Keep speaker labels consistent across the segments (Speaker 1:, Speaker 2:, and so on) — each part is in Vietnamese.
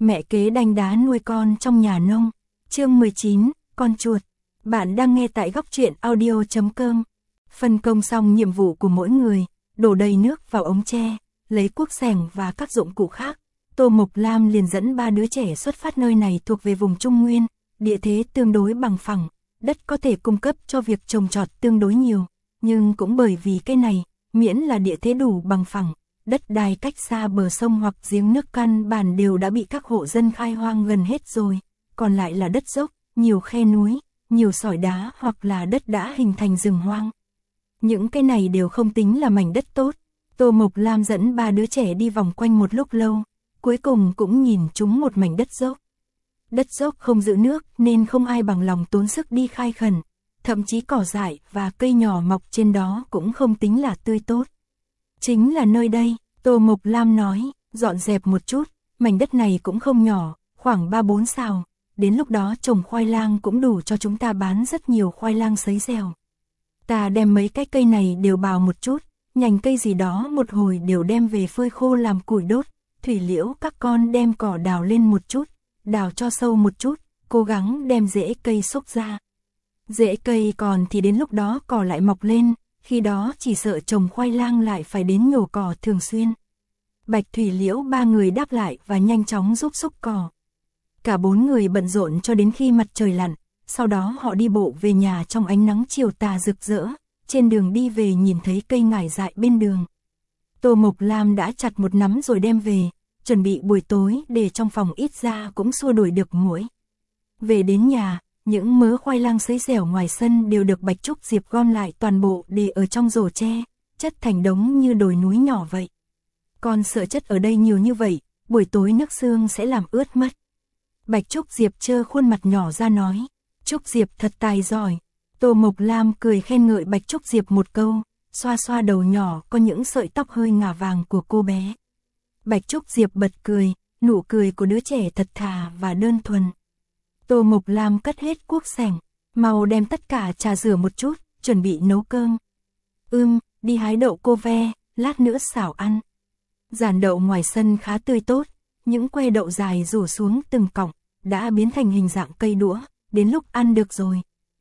Speaker 1: Mẹ kế đanh đá nuôi con trong nhà nông. Chương 19, con chuột. Bạn đang nghe tại góc truyện audio.com. Phân công xong nhiệm vụ của mỗi người, đổ đầy nước vào ống tre, lấy cuốc xẻng và các dụng cụ khác. Tô Mộc Lam liền dẫn 3 đứa trẻ xuất phát. Nơi này thuộc về vùng Trung Nguyên, địa thế tương đối bằng phẳng, đất có thể cung cấp cho việc trồng trọt tương đối nhiều, nhưng cũng bởi vì cái này, miễn là địa thế đủ bằng phẳng, đất đai cách xa bờ sông hoặc giếng nước căn bản đều đã bị các hộ dân khai hoang gần hết rồi, còn lại là đất dốc, nhiều khe núi, nhiều sỏi đá hoặc là đất đã hình thành rừng hoang. Những cái này đều không tính là mảnh đất tốt. Tô Mộc Lam dẫn 3 đứa trẻ đi vòng quanh một lúc lâu, cuối cùng cũng nhìn trúng một mảnh đất dốc. Đất dốc không giữ nước nên không ai bằng lòng tốn sức đi khai khẩn, thậm chí cỏ dại và cây nhỏ mọc trên đó cũng không tính là tươi tốt. Chính là nơi đây, Tô Mộc Lam nói, dọn dẹp một chút, mảnh đất này cũng không nhỏ, khoảng 3-4 sào, đến lúc đó trồng khoai lang cũng đủ cho chúng ta bán rất nhiều khoai lang sấy dẻo. Ta đem mấy cái cây này đều bào một chút, nhành cây gì đó một hồi đều đem về phơi khô làm củi đốt, thủy liễu các con đem cỏ đào lên một chút, đào cho sâu một chút, cố gắng đem rễ cây xúc ra. Rễ cây còn thì đến lúc đó cỏ lại mọc lên, khi đó chỉ sợ trồng khoai lang lại phải đến nhổ cỏ thường xuyên. Bạch Thủy Liễu 3 người đáp lại và nhanh chóng giúp xúc cỏ. Cả 4 người bận rộn cho đến khi mặt trời lặn, sau đó họ đi bộ về nhà trong ánh nắng chiều tà rực rỡ, trên đường đi về nhìn thấy cây ngải dại bên đường. Tô Mộc Lam đã chặt một nắm rồi đem về, chuẩn bị buổi tối để trong phòng ít ra cũng xua đuổi được muỗi. Về đến nhà, những mớ khoai lang sấy dẻo ngoài sân đều được Bạch Trúc Diệp gom lại toàn bộ để ở trong rổ tre, chất thành đống như đồi núi nhỏ vậy. Con sợ chất ở đây nhiều như vậy, buổi tối nước sương sẽ làm ướt mất. Bạch Trúc Diệp trơ khuôn mặt nhỏ ra nói, Trúc Diệp thật tài giỏi. Tô Mộc Lam cười khen ngợi Bạch Trúc Diệp một câu, xoa xoa đầu nhỏ có những sợi tóc hơi ngả vàng của cô bé. Bạch Trúc Diệp bật cười, nụ cười của đứa trẻ thật thà và đơn thuần. Tô Mộc Lam cất hết cuốc xẻng, mau đem tất cả trà rửa một chút, chuẩn bị nấu cơm. Đi hái đậu cô ve, lát nữa xào ăn. Giàn đậu ngoài sân khá tươi tốt, những que đậu dài rủ xuống từng cọng, đã biến thành hình dạng cây đũa, đến lúc ăn được rồi.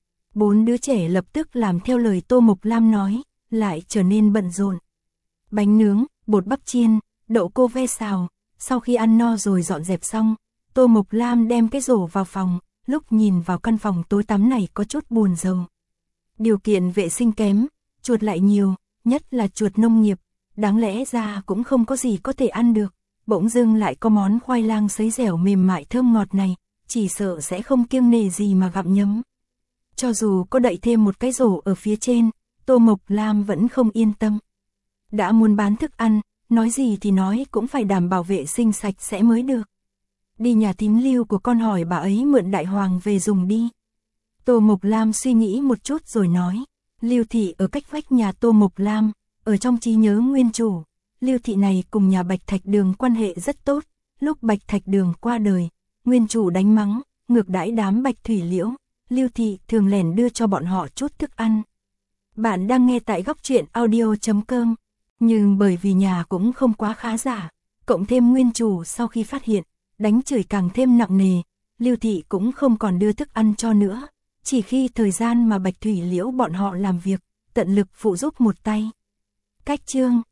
Speaker 1: 4 đứa trẻ lập tức làm theo lời Tô Mộc Lam nói, lại trở nên bận rộn. Bánh nướng, bột bắp chiên, đậu cô ve xào, sau khi ăn no rồi dọn dẹp xong, Tô Mộc Lam đem cái rổ vào phòng, lúc nhìn vào căn phòng tối tăm này có chút buồn rầu. Điều kiện vệ sinh kém, chuột lại nhiều, nhất là chuột nông nghiệp, đáng lẽ ra cũng không có gì có thể ăn được, bỗng dưng lại có món khoai lang sấy dẻo mềm mại thơm ngọt này, chỉ sợ sẽ không kiêng nể gì mà gặm nhấm. Cho dù có đậy thêm một cái rổ ở phía trên, Tô Mộc Lam vẫn không yên tâm. Đã muốn bán thức ăn, nói gì thì nói cũng phải đảm bảo vệ sinh sạch sẽ mới được. Đi nhà thím Lưu của con hỏi bà ấy mượn đại hoàng về dùng đi. Tô Mộc Lam suy nghĩ một chút rồi nói, Lưu thị ở cách vách nhà Tô Mộc Lam, ở trong trí nhớ nguyên chủ, Lưu thị này cùng nhà Bạch Thạch Đường quan hệ rất tốt, lúc Bạch Thạch Đường qua đời, nguyên chủ đánh mắng, ngược đãi đám Bạch Thủy Liễu, Lưu thị thường lẻn đưa cho bọn họ chút thức ăn. Bạn đang nghe tại góc truyện audio.com, nhưng bởi vì nhà cũng không quá khá giả, cộng thêm nguyên chủ sau khi phát hiện, đánh chửi càng thêm nặng nề, Lưu thị cũng không còn đưa thức ăn cho nữa, chỉ khi thời gian mà Bạch Thủy Liễu bọn họ làm việc, tận lực phụ giúp một tay. Cách chương